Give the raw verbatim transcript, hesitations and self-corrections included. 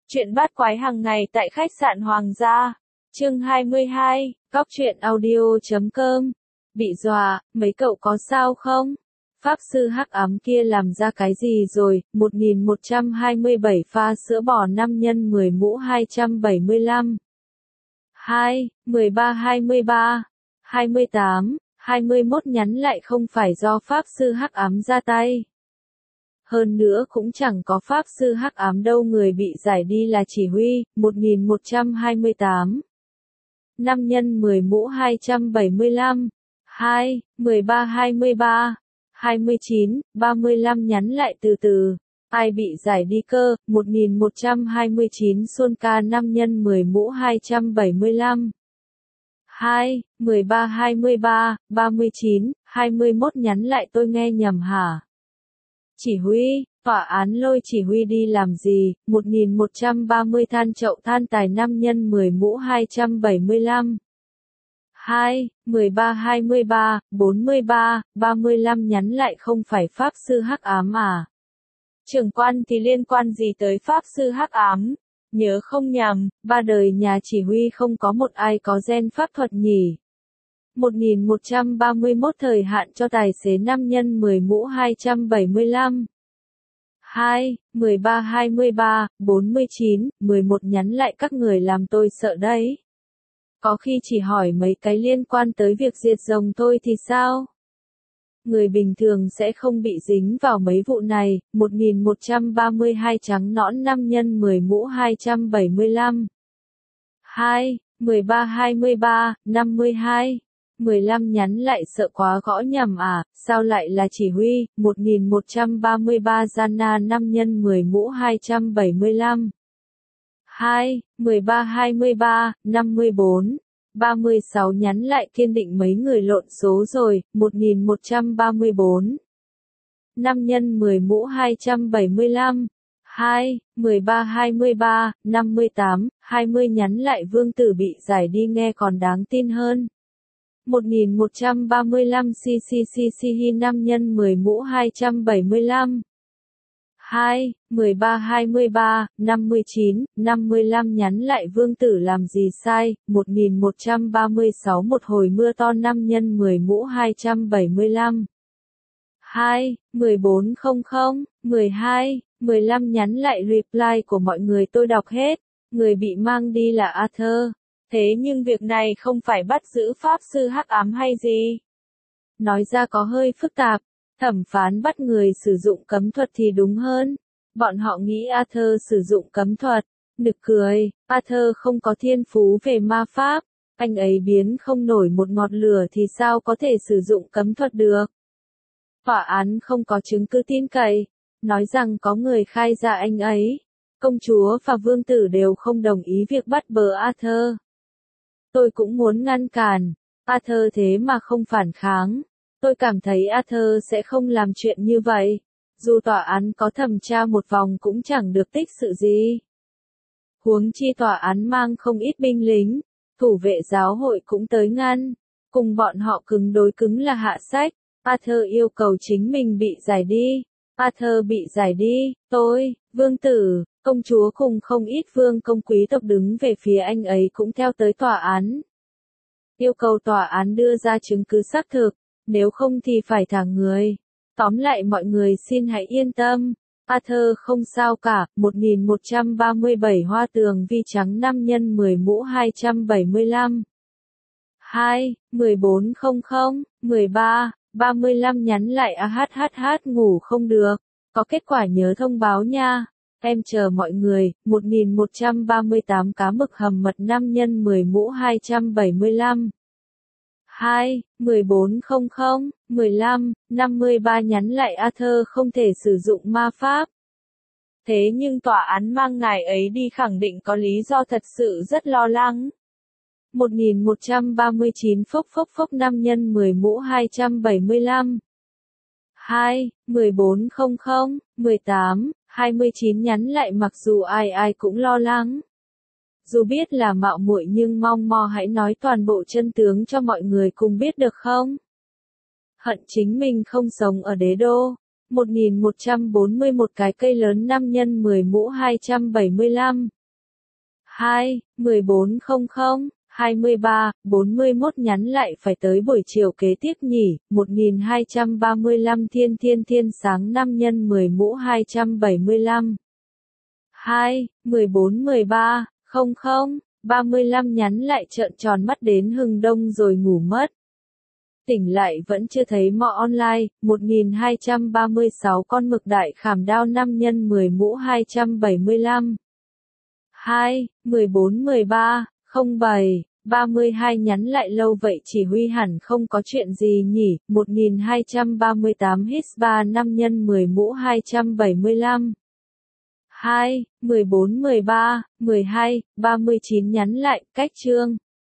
Chuyện bát quái hàng ngày tại khách sạn Hoàng gia. Chương hai mươi hai, Góc truyện audio chấm com. Bị dọa, mấy cậu có sao không? Pháp sư hắc ám kia làm ra cái gì rồi? một nghìn một trăm hai mươi bảy pha sữa bò năm nhân mười mũ hai trăm bảy mươi lăm. hai, mười ba hai mươi ba, hai mươi tám, hai mươi mốt nhắn lại không phải do Pháp sư hắc ám ra tay. Hơn nữa cũng chẳng có Pháp sư hắc ám đâu, người bị giải đi là chỉ huy. một nghìn một trăm hai mươi tám. năm nhân mười mũ hai trăm bảy mươi lăm. hai, mười ba hai mươi ba, hai mươi chín, ba mươi lăm nhắn lại từ từ. Ai bị giải đi cơ? một nghìn một trăm hai mươi chín Xuân ca năm nhân mười mũ hai trăm bảy mươi lăm. hai, mười ba hai mươi ba, ba mươi chín, hai mươi mốt nhắn lại tôi nghe nhầm hả? Chỉ huy, tòa án lôi chỉ huy đi làm gì? một nghìn một trăm ba mươi than chậu than tài năm nhân mười mũ hai trăm bảy mươi lăm. hai, mười ba hai mươi ba, bốn mươi ba, ba mươi lăm nhắn lại không phải Pháp sư hắc ám à? Trưởng quan thì liên quan gì tới Pháp sư hắc ám? Nhớ không nhầm, ba đời nhà chỉ huy không có một ai có gen pháp thuật nhỉ? một nghìn một trăm ba mươi mốt thời hạn cho tài xế năm nhân mười mũ hai trăm bảy mươi lăm. hai, mười ba hai mươi ba, bốn mươi chín, mười một nhắn lại các người làm tôi sợ đấy. Có khi chỉ hỏi mấy cái liên quan tới việc diệt rồng thôi thì sao? Người bình thường sẽ không bị dính vào mấy vụ này. một nghìn một trăm ba mươi hai trắng nõn năm nhân mười mũ hai trăm bảy mươi lăm. hai, mười ba hai mươi ba, năm mươi hai. mười lăm nhắn lại sợ quá gõ nhầm à, sao lại là chỉ huy? một nghìn một trăm ba mươi ba Gianna năm nhân mười mũ hai trăm bảy mươi lăm. hai, mười ba hai mươi ba, năm mươi bốn. ba mươi sáu nhắn lại kiên định mấy người lộn số rồi. một nghìn một trăm ba mươi bốn. năm nhân mười mũ hai trăm bảy mươi lăm. hai, mười ba hai mươi ba, năm mươi tám, hai mươi nhắn lại vương tử bị giải đi nghe còn đáng tin hơn. một nghìn một trăm ba mươi lăm cccc năm nhân mười mũ hai trăm bảy mươi lăm. hai, mười ba hai mươi ba, năm mươi chín, năm mươi lăm nhắn lại vương tử làm gì sai? một nghìn một trăm ba mươi sáu một hồi mưa to năm nhân mười mũ hai trăm bảy mươi lăm. hai, mười bốn hundred, mười hai, mười lăm nhắn lại reply của mọi người tôi đọc hết. Người bị mang đi là Arthur. Thế nhưng việc này không phải bắt giữ Pháp sư hắc ám hay gì? Nói ra có hơi phức tạp. Thẩm phán bắt người sử dụng cấm thuật thì đúng hơn. Bọn họ nghĩ Arthur sử dụng cấm thuật. Nực cười, Arthur không có thiên phú về ma pháp. Anh ấy biến không nổi một ngọn lửa thì sao có thể sử dụng cấm thuật được? Tòa án không có chứng cứ tin cậy. Nói rằng có người khai ra anh ấy. Công chúa và vương tử đều không đồng ý việc bắt bớ Arthur. Tôi cũng muốn ngăn cản. Arthur thế mà không phản kháng. Tôi cảm thấy Arthur sẽ không làm chuyện như vậy. Dù tòa án có thẩm tra một vòng cũng chẳng được tích sự gì. Huống chi tòa án mang không ít binh lính. Thủ vệ giáo hội cũng tới ngăn. Cùng bọn họ cứng đối cứng là hạ sách. Arthur yêu cầu chính mình bị giải đi. Arthur bị giải đi. Tôi, vương tử, công chúa cùng không ít vương công quý tộc đứng về phía anh ấy cũng theo tới tòa án. Yêu cầu tòa án đưa ra chứng cứ xác thực. Nếu không thì phải thả người. Tóm lại mọi người xin hãy yên tâm. Arthur không sao cả. một nghìn một trăm ba mươi bảy hoa tường vi trắng năm nhân mười mũ hai trăm bảy mươi lăm. hai, mười bốn hundred, mười ba, ba mươi lăm nhắn lại ahhh ngủ không được. Có kết quả nhớ thông báo nha. Em chờ mọi người. một nghìn một trăm ba mươi tám cá mực hầm mật năm nhân mười mũ hai trăm bảy mươi lăm. hai, mười bốn hundred, mười lăm, năm mươi ba nhắn lại Arthur không thể sử dụng ma pháp. Thế nhưng tòa án mang ngài ấy đi khẳng định có lý do thật sự rất lo lắng. một nghìn một trăm ba mươi chín phốc phốc phốc năm nhân mười mũ hai trăm bảy mươi lăm. hai, mười bốn hundred, mười tám, hai mươi chín nhắn lại mặc dù ai ai cũng lo lắng. Dù biết là mạo muội nhưng mong mò hãy nói toàn bộ chân tướng cho mọi người cùng biết được không? Hận chính mình không sống ở đế đô. một nghìn một trăm bốn mươi mốt cái cây lớn năm nhân mười mũ hai trăm bảy mươi lăm. hai, mười bốn không không, hai mươi ba, bốn mươi mốt nhắn lại phải tới buổi chiều kế tiếp nhỉ, một nghìn hai trăm ba mươi lăm thiên thiên thiên sáng năm nhân mười mũ hai trăm bảy mươi lăm. hai, mười bốn mười ba, không không, ba mươi lăm nhắn lại trợn tròn mắt đến hừng đông rồi ngủ mất. Tỉnh lại vẫn chưa thấy mọ online, một nghìn hai trăm ba mươi sáu con mực đại khảm đao năm nhân mười mũ hai trăm bảy mươi lăm. hai, mười bốn mười ba, không bảy, ba mươi hai nhắn lại lâu vậy chỉ huy hẳn không có chuyện gì nhỉ, một nghìn hai trăm ba mươi tám hít ba năm nhân mười mũ hai trăm bảy mươi lăm. hai, mười bốn mười ba, mười hai, ba mươi chín nhắn lại, cách chương.